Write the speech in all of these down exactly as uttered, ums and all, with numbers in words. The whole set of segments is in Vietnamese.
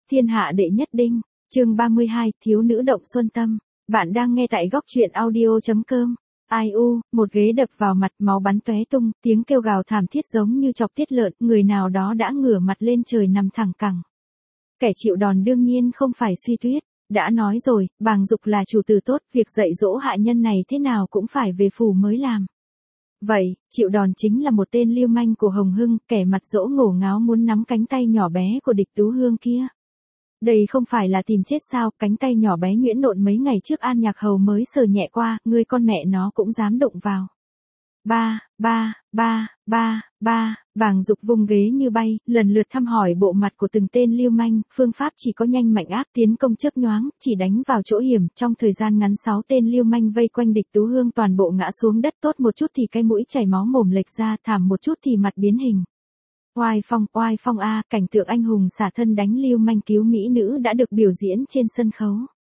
Thiên hạ đệ nhất đinh, chương ba mươi hai, thiếu nữ động xuân tâm. Bạn đang nghe tại góc truyện audio.com. Ai u, một ghế đập vào mặt, máu bắn tóe tung, tiếng kêu gào thảm thiết giống như chọc tiết lợn, người nào đó đã ngửa mặt lên trời nằm thẳng cẳng. Kẻ chịu đòn đương nhiên không phải Suy Tuyết, đã nói rồi, Bàng Dục là chủ tử tốt, việc dạy dỗ hạ nhân này thế nào cũng phải về phủ mới làm. Vậy, chịu đòn chính là một tên lưu manh của Hồng Hưng, kẻ mặt dỗ ngổ ngáo muốn nắm cánh tay nhỏ bé của Địch Tú Hương kia. Đây không phải là tìm chết sao, cánh tay nhỏ bé nhuyễn nộn mấy ngày trước An Nhạc Hầu mới sờ nhẹ qua, ngươi con mẹ nó cũng dám đụng vào. Ba, ba, ba, ba, ba, Bàng Dục vung ghế như bay, lần lượt thăm hỏi bộ mặt của từng tên lưu manh, phương pháp chỉ có nhanh mạnh ác tiến công chớp nhoáng, chỉ đánh vào chỗ hiểm, trong thời gian ngắn sáu tên lưu manh vây quanh Địch Tú Hương toàn bộ ngã xuống đất, tốt một chút thì cái mũi chảy máu mồm lệch ra, thảm một chút thì mặt biến hình. Oai phong, oai phong a, cảnh tượng anh hùng xả thân đánh lưu manh cứu mỹ nữ đã được biểu diễn trên sân khấu.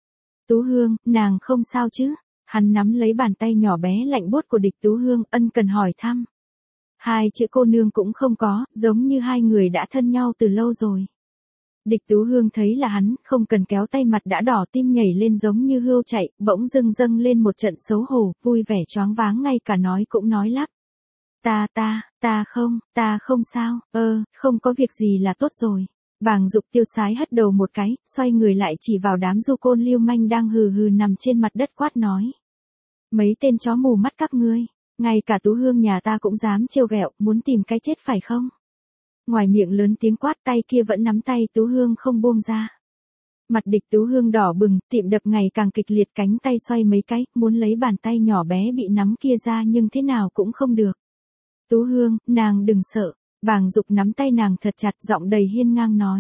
Tú Hương, nàng không sao chứ? Hắn nắm lấy bàn tay nhỏ bé lạnh buốt của Địch Tú Hương, ân cần hỏi thăm. Hai chữ cô nương cũng không có, giống như hai người đã thân nhau từ lâu rồi. Địch Tú Hương thấy là hắn, không cần kéo tay mặt đã đỏ tim nhảy lên giống như hươu chạy, bỗng dưng dâng lên một trận xấu hổ, vui vẻ choáng váng ngay cả nói cũng nói lắp. Ta ta, ta không, ta không sao, ơ, không có việc gì là tốt rồi. Bàng Dục tiêu sái hất đầu một cái, xoay người lại chỉ vào đám du côn lưu manh đang hừ hừ nằm trên mặt đất quát nói. Mấy tên chó mù mắt các ngươi, ngay cả Tú Hương nhà ta cũng dám trêu ghẹo, muốn tìm cái chết phải không? Ngoài miệng lớn tiếng quát, tay kia vẫn nắm tay Tú Hương không buông ra. Mặt Địch Tú Hương đỏ bừng, tim đập ngày càng kịch liệt, cánh tay xoay mấy cái, muốn lấy bàn tay nhỏ bé bị nắm kia ra nhưng thế nào cũng không được. Tú Hương, nàng đừng sợ. Bàng Dục nắm tay nàng thật chặt, giọng đầy hiên ngang nói.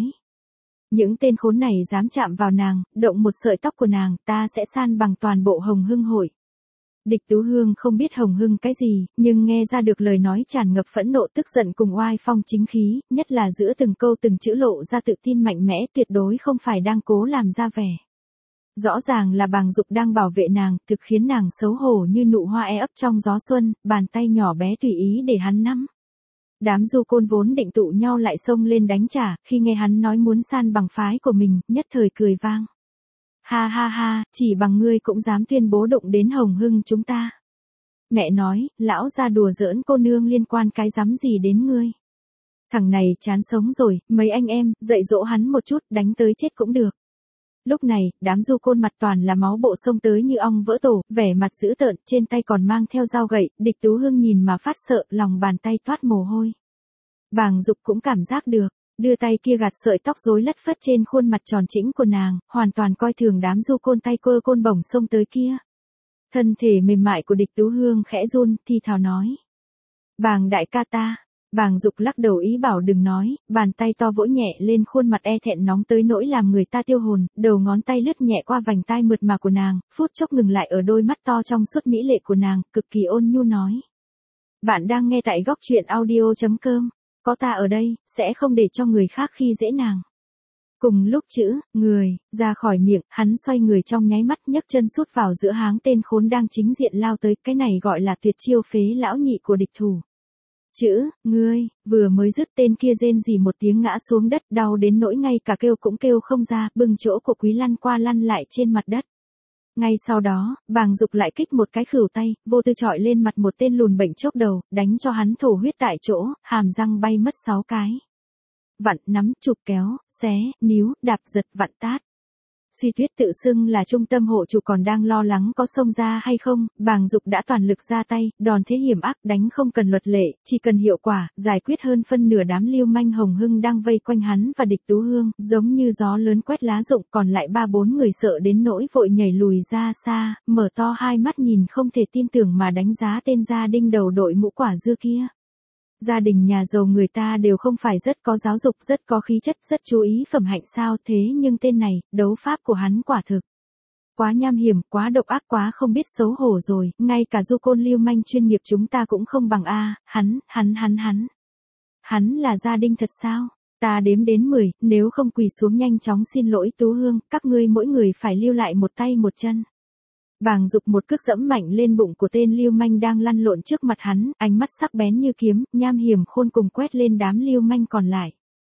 Những tên khốn này dám chạm vào nàng, động một sợi tóc của nàng, ta sẽ san bằng toàn bộ Hồng Hưng hội. Địch Tú Hương không biết Hồng Hưng cái gì, nhưng nghe ra được lời nói tràn ngập phẫn nộ tức giận cùng oai phong chính khí, nhất là giữa từng câu từng chữ lộ ra tự tin mạnh mẽ, tuyệt đối không phải đang cố làm ra vẻ. Rõ ràng là Bàng Dục đang bảo vệ nàng, thực khiến nàng xấu hổ như nụ hoa e ấp trong gió xuân, bàn tay nhỏ bé tùy ý để hắn nắm. Đám du côn vốn định tụ nhau lại xông lên đánh trả, khi nghe hắn nói muốn san bằng phái của mình, nhất thời cười vang. Ha ha ha, chỉ bằng ngươi cũng dám tuyên bố đụng đến Hồng Hưng chúng ta. Mẹ nói, lão ra đùa giỡn cô nương liên quan cái dám gì đến ngươi. Thằng này chán sống rồi, mấy anh em, dạy dỗ hắn một chút, đánh tới chết cũng được. Lúc này, đám du côn mặt toàn là máu bộ xông tới như ong vỡ tổ, vẻ mặt dữ tợn, trên tay còn mang theo dao gậy, Địch Tú Hương nhìn mà phát sợ, lòng bàn tay toát mồ hôi. Bàng Dục cũng cảm giác được, đưa tay kia gạt sợi tóc rối lất phất trên khuôn mặt tròn trĩnh của nàng, hoàn toàn coi thường đám du côn tay quơ côn bổng xông tới kia. Thân thể mềm mại của Địch Tú Hương khẽ run, thi thào nói. Bàng đại ca ta. Bàng Dục lắc đầu ý bảo đừng nói, bàn tay to vỗ nhẹ lên khuôn mặt e thẹn nóng tới nỗi làm người ta tiêu hồn, đầu ngón tay lướt nhẹ qua vành tai mượt mà của nàng, phút chốc ngừng lại ở đôi mắt to trong suốt mỹ lệ của nàng, cực kỳ ôn nhu nói. Bạn đang nghe tại góc truyện audio.com, có ta ở đây, sẽ không để cho người khác khi dễ nàng. Cùng lúc chữ, người, ra khỏi miệng, hắn xoay người trong nháy mắt nhấc chân sút vào giữa háng tên khốn đang chính diện lao tới, cái này gọi là tuyệt chiêu phế lão nhị của địch thủ. Chữ, ngươi, vừa mới dứt tên kia rên rỉ một tiếng ngã xuống đất đau đến nỗi ngay cả kêu cũng kêu không ra, bưng chỗ của Quý lăn qua lăn lại trên mặt đất. Ngay sau đó, Bàng Dục lại kích một cái khửu tay, vô tư chọi lên mặt một tên lùn bệnh chốc đầu, đánh cho hắn thổ huyết tại chỗ, hàm răng bay mất sáu cái. Vặn, nắm, chụp kéo, xé, níu, đạp giật, vặn tát. Suy Tuyết tự xưng là trung tâm hộ chủ còn đang lo lắng có xông ra hay không, Bàng Dục đã toàn lực ra tay, đòn thế hiểm ác đánh không cần luật lệ, chỉ cần hiệu quả, giải quyết hơn phân nửa đám lưu manh Hồng Hưng đang vây quanh hắn và Địch Tú Hương, giống như gió lớn quét lá rụng, còn lại ba bốn người sợ đến nỗi vội nhảy lùi ra xa, mở to hai mắt nhìn không thể tin tưởng mà đánh giá tên gia đinh đầu đội mũ quả dưa kia. Gia đình nhà giàu người ta đều không phải rất có giáo dục, rất có khí chất, rất chú ý phẩm hạnh sao, thế nhưng tên này, đấu pháp của hắn quả thực quá nham hiểm, quá độc ác, quá không biết xấu hổ rồi, ngay cả du côn lưu manh chuyên nghiệp chúng ta cũng không bằng a, hắn, hắn hắn hắn. Hắn là gia đình thật sao? Ta đếm đến mười, nếu không quỳ xuống nhanh chóng xin lỗi Tú Hương, các ngươi mỗi người phải lưu lại một tay một chân. Bàng Dục một cước dẫm mạnh lên bụng của tên lưu manh đang lăn lộn trước mặt hắn, ánh mắt sắc bén như kiếm, nham hiểm khôn cùng quét lên đám lưu manh còn lại.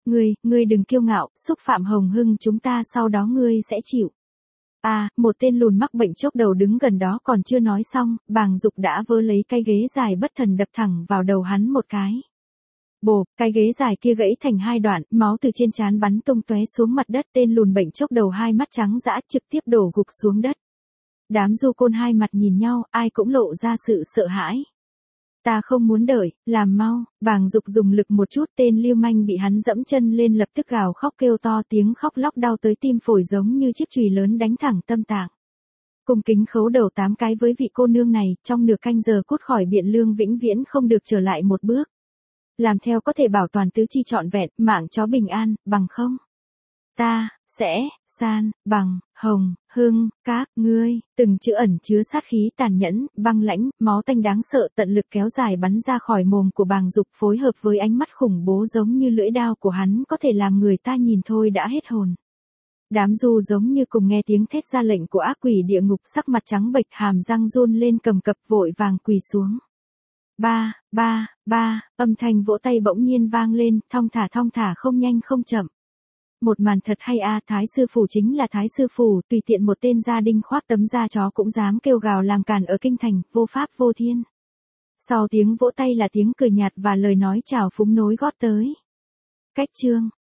Ngươi, ngươi đừng kiêu ngạo, xúc phạm Hồng Hưng chúng ta sau đó ngươi sẽ chịu. À, một tên lùn mắc bệnh chốc đầu đứng gần đó còn chưa nói xong, Bàng Dục đã vơ lấy cái ghế dài bất thần đập thẳng vào đầu hắn một cái. Bồ, cái ghế dài kia gãy thành hai đoạn, máu từ trên trán bắn tung tóe xuống mặt đất, tên lùn bệnh chốc đầu hai mắt trắng dã trực tiếp đổ gục xuống đất. Đám du côn hai mặt nhìn nhau, ai cũng lộ ra sự sợ hãi. Ta không muốn đợi, làm mau, Bàng Dục dùng lực một chút, tên lưu manh bị hắn dẫm chân lên lập tức gào khóc kêu to, tiếng khóc lóc đau tới tim phổi giống như chiếc chùy lớn đánh thẳng tâm tạng. Cung kính khấu đầu tám cái với vị cô nương này, trong nửa canh giờ cút khỏi Biện Lương vĩnh viễn không được trở lại một bước. Làm theo có thể bảo toàn tứ chi trọn vẹn, mạng chó bình an, bằng không. Ta, sẽ, san, bằng, Hồng, Hưng, các, ngươi, từng chữ ẩn chứa sát khí tàn nhẫn, băng lãnh, máu tanh đáng sợ tận lực kéo dài bắn ra khỏi mồm của Bàng Dục phối hợp với ánh mắt khủng bố giống như lưỡi đao của hắn có thể làm người ta nhìn thôi đã hết hồn. Đám du giống như cùng nghe tiếng thét ra lệnh của ác quỷ địa ngục, sắc mặt trắng bệch, hàm răng run lên cầm cập vội vàng quỳ xuống. Ba, ba, ba, âm thanh vỗ tay bỗng nhiên vang lên, thong thả thong thả không nhanh không chậm. Một màn thật hay a, Thái sư phủ chính là Thái sư phủ, tùy tiện một tên gia đinh khoác tấm da chó cũng dám kêu gào làm càn ở kinh thành, vô pháp vô thiên. Sau tiếng vỗ tay là tiếng cười nhạt và lời nói chào phúng nối gót tới. Cách chương